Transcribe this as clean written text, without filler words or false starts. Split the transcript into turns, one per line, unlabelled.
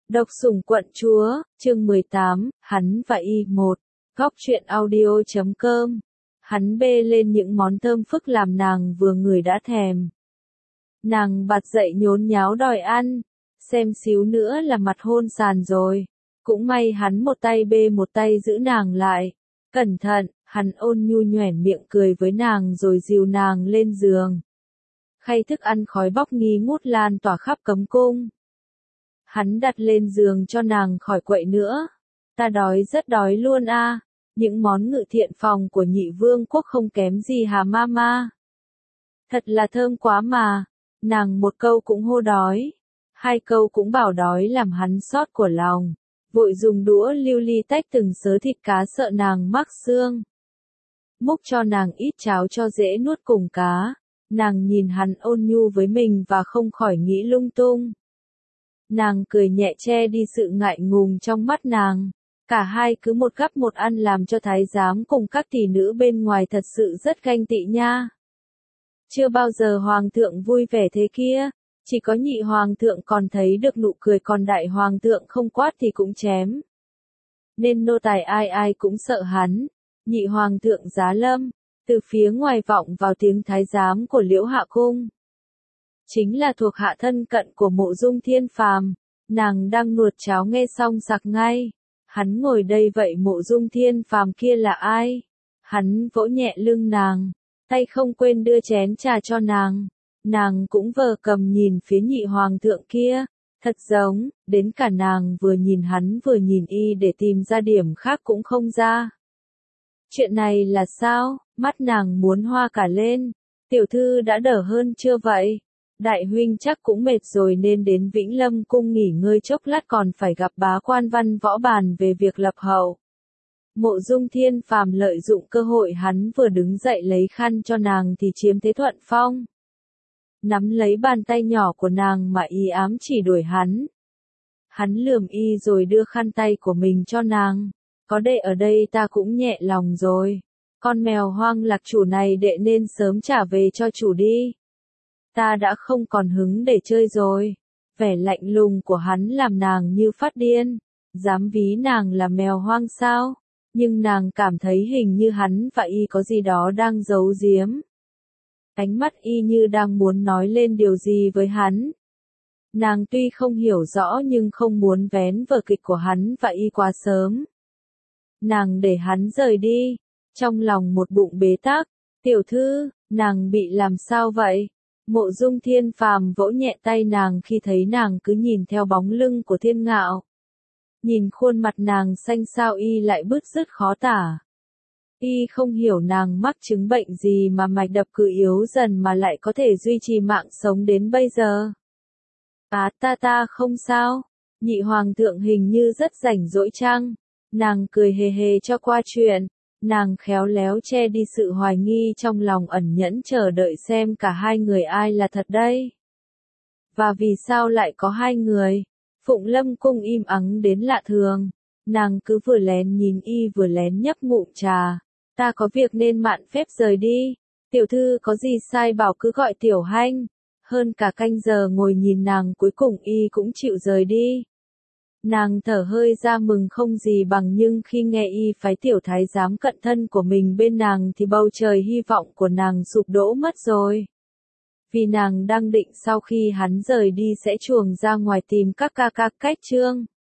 Độc sủng quận chúa, chương 18, hắn và y một. Góc truyện audio.com. Hắn bê lên những món thơm phức làm nàng vừa ngửi đã thèm. Nàng bật dậy nhốn nháo đòi ăn, xem xíu nữa là mặt hôn sàn rồi. Cũng may hắn một tay bê một tay giữ nàng lại. Cẩn thận, hắn ôn nhu nhoẻn miệng cười với nàng rồi dìu nàng lên giường. Khay thức ăn khói bốc nghi ngút lan tỏa khắp cấm cung. Hắn đặt lên giường cho nàng khỏi quậy nữa. Ta đói rất đói luôn a. Những món ngự thiện phòng của nhị vương quốc không kém gì hà mama. Thật là thơm quá mà. Nàng một câu cũng hô đói. Hai câu cũng bảo đói làm hắn xót của lòng. Vội dùng đũa lưu ly tách từng sớ thịt cá sợ nàng mắc xương. Múc cho nàng ít cháo cho dễ nuốt cùng cá. Nàng nhìn hắn ôn nhu với mình và không khỏi nghĩ lung tung. Nàng cười nhẹ che đi sự ngại ngùng trong mắt nàng. Cả hai cứ một gắp một ăn làm cho thái giám cùng các tỷ nữ bên ngoài thật sự rất ganh tị nha. Chưa bao giờ hoàng thượng vui vẻ thế kia. Chỉ có nhị hoàng thượng còn thấy được nụ cười, còn đại hoàng thượng không quát thì cũng chém. Nên nô tài ai ai cũng sợ hắn. Nhị hoàng thượng giá lâm. Từ phía ngoài vọng vào tiếng thái giám của Liễu Hạ Cung. Chính là thuộc hạ thân cận của Mộ Dung Thiên Phàm. Nàng đang nuốt cháo nghe xong sặc ngay. Hắn ngồi đây vậy Mộ Dung Thiên Phàm kia là ai? Hắn vỗ nhẹ lưng nàng, tay không quên đưa chén trà cho nàng. Nàng cũng vờ cầm nhìn phía nhị hoàng thượng kia, thật giống, đến cả nàng vừa nhìn hắn vừa nhìn y để tìm ra điểm khác cũng không ra. Chuyện này là sao? Mắt nàng muốn hoa cả lên. Tiểu thư đã đỡ hơn chưa vậy? Đại huynh chắc cũng mệt rồi nên đến Vĩnh Lâm cung nghỉ ngơi chốc lát, còn phải gặp bá quan Văn Võ bàn về việc lập hậu. Mộ Dung Thiên Phàm lợi dụng cơ hội hắn vừa đứng dậy lấy khăn cho nàng thì chiếm thế thuận phong. Nắm lấy bàn tay nhỏ của nàng mà y ám chỉ đuổi hắn. Hắn lườm y rồi đưa khăn tay của mình cho nàng. Có đệ ở đây ta cũng nhẹ lòng rồi. Con mèo hoang lạc chủ này đệ nên sớm trả về cho chủ đi. Ta đã không còn hứng để chơi rồi. Vẻ lạnh lùng của hắn làm nàng như phát điên. Dám ví nàng là mèo hoang sao? Nhưng nàng cảm thấy hình như hắn và y có gì đó đang giấu giếm. Ánh mắt y như đang muốn nói lên điều gì với hắn. Nàng tuy không hiểu rõ nhưng không muốn vén vở kịch của hắn và y quá sớm. Nàng để hắn rời đi. Trong lòng một bụng bế tắc. Tiểu thư, nàng bị làm sao vậy? Mộ Dung Thiên Phàm vỗ nhẹ tay nàng khi thấy nàng cứ nhìn theo bóng lưng của Thiên Ngạo. Nhìn khuôn mặt nàng xanh xao y lại bứt rứt khó tả. Y không hiểu nàng mắc chứng bệnh gì mà mạch đập cứ yếu dần mà lại có thể duy trì mạng sống đến bây giờ. Ta không sao. Nhị hoàng thượng hình như rất rảnh rỗi chăng? Nàng cười hề hề cho qua chuyện. Nàng khéo léo che đi sự hoài nghi trong lòng, ẩn nhẫn chờ đợi xem cả hai người ai là thật đây. Và vì sao lại có hai người? Phụng Lâm cung im ắng đến lạ thường. Nàng cứ vừa lén nhìn y vừa lén nhấp ngụm trà. Ta có việc nên mạn phép rời đi. Tiểu thư có gì sai bảo cứ gọi tiểu hanh. Hơn cả canh giờ ngồi nhìn nàng, cuối cùng y cũng chịu rời đi. Nàng thở hơi ra mừng không gì bằng, nhưng khi nghe y phái tiểu thái giám cận thân của mình bên nàng thì bầu trời hy vọng của nàng sụp đổ mất rồi. Vì nàng đang định sau khi hắn rời đi sẽ chuồng ra ngoài tìm các ca cách trương.